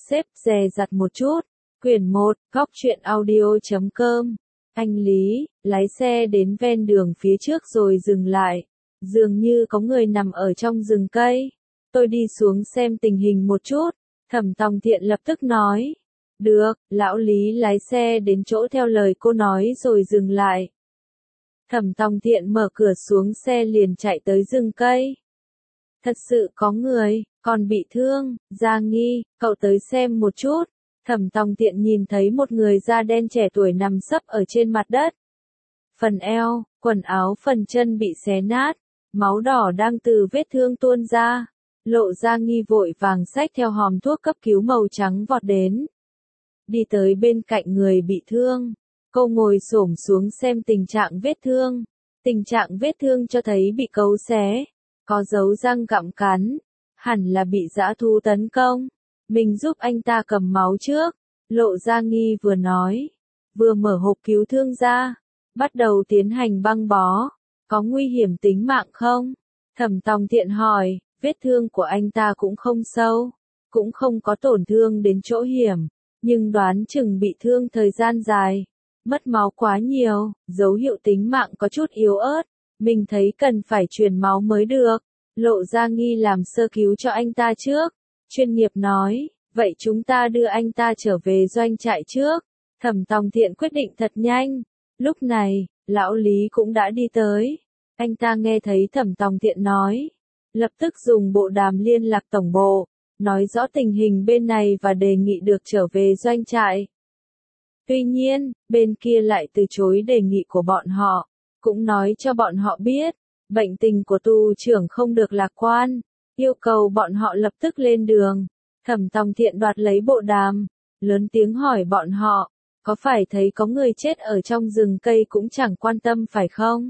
xếp dè dặt một chút. Quyển 1, Góc truyện audio.com. Anh Lý, lái xe đến ven đường phía trước rồi dừng lại. Dường như có người nằm ở trong rừng cây. Tôi đi xuống xem tình hình một chút. Thẩm Tòng Thiện lập tức nói. Được, lão Lý lái xe đến chỗ theo lời cô nói rồi dừng lại. Thẩm Tòng Thiện mở cửa xuống xe liền chạy tới rừng cây. Thật sự có người, còn bị thương, Gia Nghi, cậu tới xem một chút. Thẩm Tòng Thiện nhìn thấy một người da đen trẻ tuổi nằm sấp ở trên mặt đất. Phần eo, quần áo phần chân bị xé nát, máu đỏ đang từ vết thương tuôn ra. Lộ Gia Nghi vội vàng xách theo hòm thuốc cấp cứu màu trắng vọt đến. Đi tới bên cạnh người bị thương. Cô ngồi xổm xuống xem tình trạng vết thương. Tình trạng vết thương cho thấy bị cấu xé, có dấu răng gặm cắn, hẳn là bị dã thú tấn công. Mình giúp anh ta cầm máu trước, Lộ Gia Nghi vừa nói, vừa mở hộp cứu thương ra, bắt đầu tiến hành băng bó. Có nguy hiểm tính mạng không? Thẩm Tòng Thiện hỏi, vết thương của anh ta cũng không sâu, cũng không có tổn thương đến chỗ hiểm, nhưng đoán chừng bị thương thời gian dài, mất máu quá nhiều, dấu hiệu tính mạng có chút yếu ớt, mình thấy cần phải truyền máu mới được. Lộ Gia Nghi làm sơ cứu cho anh ta trước, chuyên nghiệp nói, vậy chúng ta đưa anh ta trở về doanh trại trước. Thẩm Tòng Thiện quyết định thật nhanh. Lúc này, lão Lý cũng đã đi tới. Anh ta nghe thấy Thẩm Tòng Thiện nói, lập tức dùng bộ đàm liên lạc tổng bộ, nói rõ tình hình bên này và đề nghị được trở về doanh trại. Tuy nhiên, bên kia lại từ chối đề nghị của bọn họ, cũng nói cho bọn họ biết, bệnh tình của tu trưởng không được lạc quan, yêu cầu bọn họ lập tức lên đường. Thẩm Tòng Thiện đoạt lấy bộ đàm, lớn tiếng hỏi bọn họ, có phải thấy có người chết ở trong rừng cây cũng chẳng quan tâm phải không?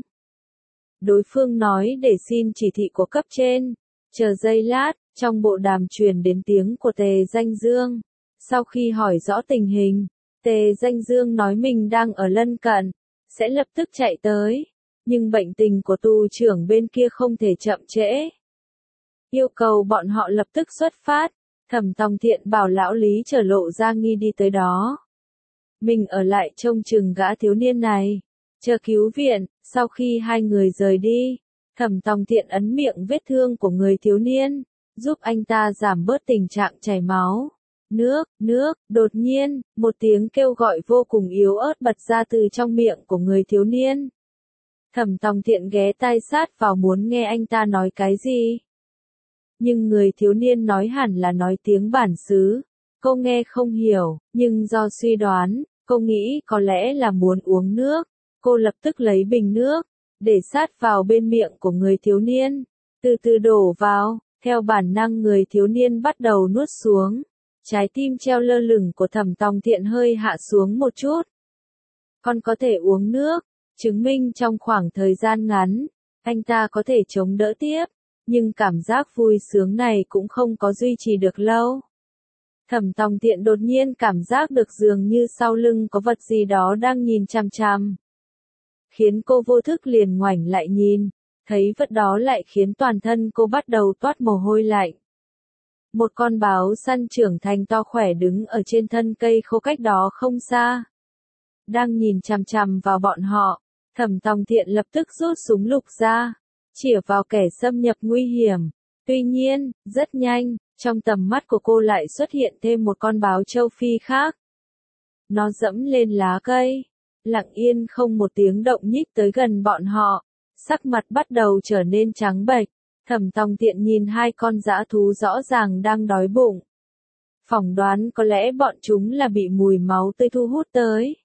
Đối phương nói để xin chỉ thị của cấp trên. Chờ giây lát, trong bộ đàm truyền đến tiếng của Tề Danh Dương. Sau khi hỏi rõ tình hình, Tề Danh Dương nói mình đang ở lân cận, sẽ lập tức chạy tới, nhưng bệnh tình của tu trưởng bên kia không thể chậm trễ. Yêu cầu bọn họ lập tức xuất phát. Thẩm Tòng Thiện bảo lão Lý chở Lộ Gia Nghi đi tới đó. Mình ở lại trông chừng gã thiếu niên này, chờ cứu viện. Sau khi hai người rời đi, Thẩm Tòng Thiện ấn miệng vết thương của người thiếu niên, giúp anh ta giảm bớt tình trạng chảy máu. Nước, đột nhiên, một tiếng kêu gọi vô cùng yếu ớt bật ra từ trong miệng của người thiếu niên. Thẩm Tòng Thiện ghé tai sát vào muốn nghe anh ta nói cái gì. Nhưng người thiếu niên nói hẳn là nói tiếng bản xứ. Cô nghe không hiểu, nhưng do suy đoán, cô nghĩ có lẽ là muốn uống nước. Cô lập tức lấy bình nước, để sát vào bên miệng của người thiếu niên, từ từ đổ vào, theo bản năng người thiếu niên bắt đầu nuốt xuống. Trái tim treo lơ lửng của Thẩm Tòng Thiện hơi hạ xuống một chút. Con có thể uống nước, chứng minh trong khoảng thời gian ngắn, anh ta có thể chống đỡ tiếp, nhưng cảm giác vui sướng này cũng không có duy trì được lâu. Thẩm Tòng Thiện đột nhiên cảm giác được dường như sau lưng có vật gì đó đang nhìn chằm chằm. Khiến cô vô thức liền ngoảnh lại nhìn, thấy vật đó lại khiến toàn thân cô bắt đầu toát mồ hôi lạnh. Một con báo săn trưởng thành to khỏe đứng ở trên thân cây khô cách đó không xa. Đang nhìn chằm chằm vào bọn họ, Thẩm Tòng Thiện lập tức rút súng lục ra, chĩa vào kẻ xâm nhập nguy hiểm. Tuy nhiên, rất nhanh, trong tầm mắt của cô lại xuất hiện thêm một con báo châu Phi khác. Nó dẫm lên lá cây, lặng yên không một tiếng động nhích tới gần bọn họ, sắc mặt bắt đầu trở nên trắng bệch. Thẩm Tòng Thiện nhìn hai con dã thú rõ ràng đang đói bụng. Phỏng đoán có lẽ bọn chúng là bị mùi máu tươi thu hút tới.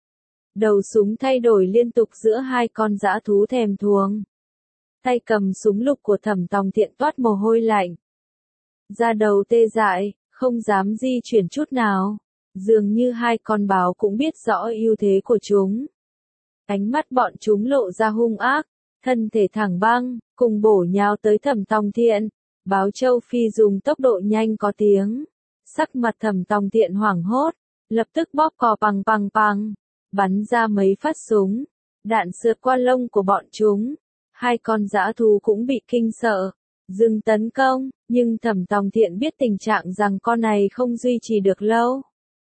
Đầu súng thay đổi liên tục giữa hai con dã thú thèm thuồng. Tay cầm súng lục của Thẩm Tòng Thiện toát mồ hôi lạnh. Da đầu tê dại, không dám di chuyển chút nào. Dường như hai con báo cũng biết rõ ưu thế của chúng. Ánh mắt bọn chúng lộ ra hung ác, thân thể thẳng băng, cùng bổ nhào tới Thẩm Tòng Thiện. Báo châu Phi dùng tốc độ nhanh có tiếng. Sắc mặt Thẩm Tòng Thiện hoảng hốt, lập tức bóp cò pằng, bắn ra mấy phát súng. Đạn sượt qua lông của bọn chúng. Hai con dã thú cũng bị kinh sợ, dừng tấn công, nhưng Thẩm Tòng Thiện biết tình trạng rằng con này không duy trì được lâu.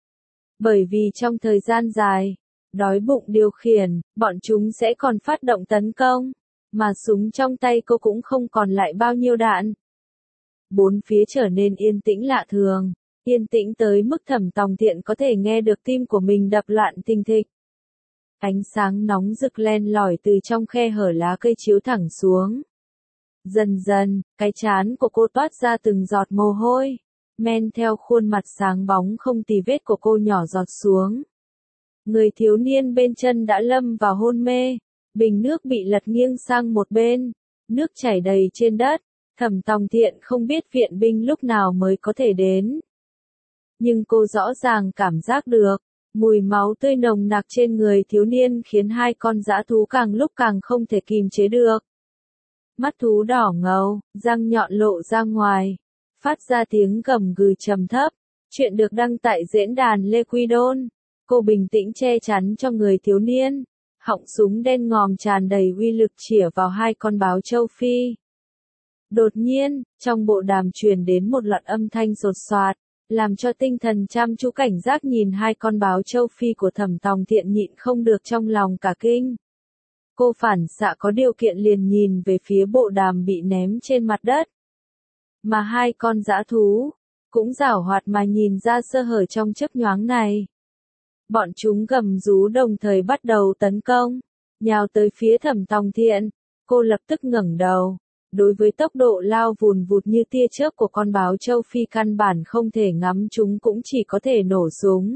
Bởi vì trong thời gian dài, đói bụng điều khiển, bọn chúng sẽ còn phát động tấn công, mà súng trong tay cô cũng không còn lại bao nhiêu đạn. Bốn phía trở nên yên tĩnh lạ thường, yên tĩnh tới mức Thẩm Tòng Thiện có thể nghe được tim của mình đập loạn thình thịch. Ánh sáng nóng rực len lỏi từ trong khe hở lá cây chiếu thẳng xuống. Dần dần, cái trán của cô toát ra từng giọt mồ hôi, men theo khuôn mặt sáng bóng không tì vết của cô nhỏ giọt xuống. Người thiếu niên bên chân đã lâm vào hôn mê, bình nước bị lật nghiêng sang một bên, nước chảy đầy trên đất. Thẩm Tòng Thiện không biết viện binh lúc nào mới có thể đến. Nhưng cô rõ ràng cảm giác được, mùi máu tươi nồng nặc trên người thiếu niên khiến hai con dã thú càng lúc càng không thể kìm chế được. Mắt thú đỏ ngầu, răng nhọn lộ ra ngoài, phát ra tiếng gầm gừ trầm thấp. Chuyện được đăng tại diễn đàn Lê Quy Đôn. Cô bình tĩnh che chắn cho người thiếu niên, họng súng đen ngòm tràn đầy uy lực chĩa vào hai con báo châu Phi. Đột nhiên, trong bộ đàm truyền đến một loạt âm thanh sột soạt, làm cho tinh thần chăm chú cảnh giác nhìn hai con báo châu Phi của Thẩm Tòng Thiện nhịn không được trong lòng cả kinh. Cô phản xạ có điều kiện liền nhìn về phía bộ đàm bị ném trên mặt đất. Mà hai con dã thú, cũng giảo hoạt mà nhìn ra sơ hở trong chớp nhoáng này. Bọn chúng gầm rú đồng thời bắt đầu tấn công, nhào tới phía Thẩm Tòng Thiện. Cô lập tức ngẩng đầu. Đối với tốc độ lao vùn vụt như tia chớp của con báo châu Phi căn bản không thể ngắm chúng cũng chỉ có thể nổ súng.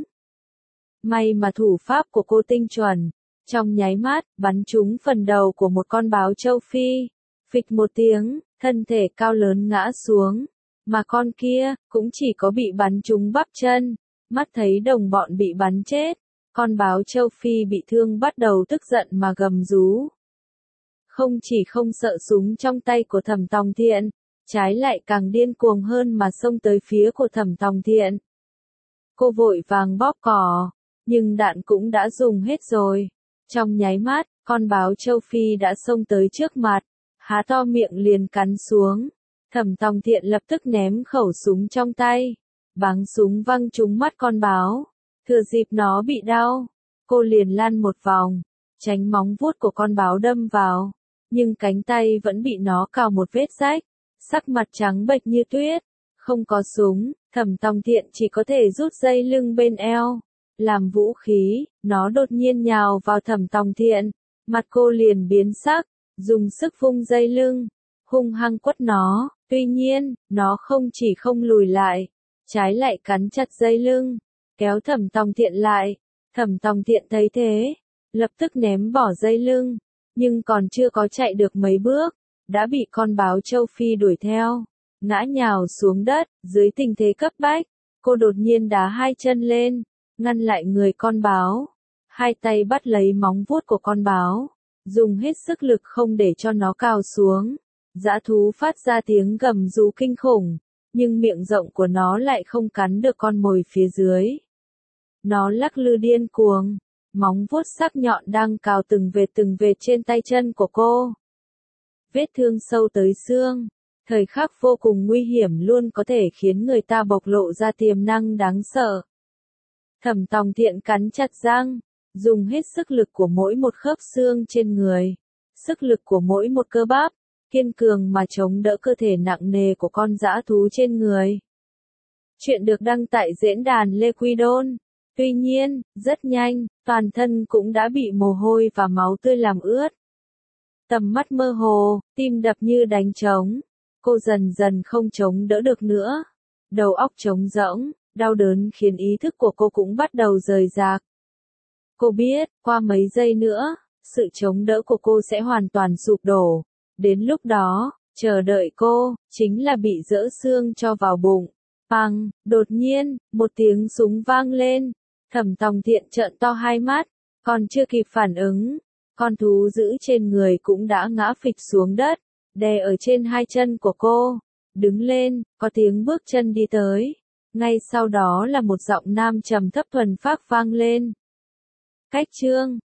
May mà thủ pháp của cô tinh chuẩn, trong nháy mắt, bắn trúng phần đầu của một con báo châu Phi. Phịch một tiếng, thân thể cao lớn ngã xuống, mà con kia, cũng chỉ có bị bắn trúng bắp chân. Mắt thấy đồng bọn bị bắn chết, con báo châu Phi bị thương bắt đầu tức giận mà gầm rú. Không chỉ không sợ súng trong tay của Thẩm Tòng Thiện, trái lại càng điên cuồng hơn mà xông tới phía của Thẩm Tòng Thiện. Cô vội vàng bóp cò, nhưng đạn cũng đã dùng hết rồi. Trong nháy mắt, con báo châu Phi đã xông tới trước mặt, há to miệng liền cắn xuống. Thẩm Tòng Thiện lập tức ném khẩu súng trong tay, bắn súng văng trúng mắt con báo. Thừa dịp nó bị đau, cô liền lăn một vòng, tránh móng vuốt của con báo đâm vào. Nhưng cánh tay vẫn bị nó cào một vết rách, sắc mặt trắng bệch như tuyết. Không có súng, Thẩm Tòng Thiện chỉ có thể rút dây lưng bên eo, làm vũ khí. Nó đột nhiên nhào vào Thẩm Tòng Thiện, mặt cô liền biến sắc, dùng sức vung dây lưng, hung hăng quất nó. Tuy nhiên, nó không chỉ không lùi lại, trái lại cắn chặt dây lưng, kéo Thẩm Tòng Thiện lại. Thẩm Tòng Thiện thấy thế, lập tức ném bỏ dây lưng. Nhưng còn chưa có chạy được mấy bước, đã bị con báo châu Phi đuổi theo, ngã nhào xuống đất. Dưới tình thế cấp bách, cô đột nhiên đá hai chân lên, ngăn lại người con báo, hai tay bắt lấy móng vuốt của con báo, dùng hết sức lực không để cho nó cào xuống. Dã thú phát ra tiếng gầm rú kinh khủng, nhưng miệng rộng của nó lại không cắn được con mồi phía dưới. Nó lắc lư điên cuồng. Móng vuốt sắc nhọn đang cào từng vệt trên tay chân của cô. Vết thương sâu tới xương, thời khắc vô cùng nguy hiểm luôn có thể khiến người ta bộc lộ ra tiềm năng đáng sợ. Thẩm Tòng Thiện cắn chặt răng, dùng hết sức lực của mỗi một khớp xương trên người, sức lực của mỗi một cơ bắp, kiên cường mà chống đỡ cơ thể nặng nề của con dã thú trên người. Chuyện được đăng tại diễn đàn Lê Quy Đôn. Tuy nhiên, rất nhanh, toàn thân cũng đã bị mồ hôi và máu tươi làm ướt. Tầm mắt mơ hồ, tim đập như đánh trống. Cô dần dần không chống đỡ được nữa. Đầu óc trống rỗng, đau đớn khiến ý thức của cô cũng bắt đầu rời rạc. Cô biết, qua mấy giây nữa, sự chống đỡ của cô sẽ hoàn toàn sụp đổ. Đến lúc đó, chờ đợi cô, chính là bị dỡ xương cho vào bụng. Păng, đột nhiên, một tiếng súng vang lên. Thẩm Tòng Thiện trợn to hai mắt, còn chưa kịp phản ứng, con thú dữ trên người cũng đã ngã phịch xuống đất, đè ở trên hai chân của cô. Đứng lên, có tiếng bước chân đi tới. Ngay sau đó là một giọng nam trầm thấp thuần phác vang lên. Cách chương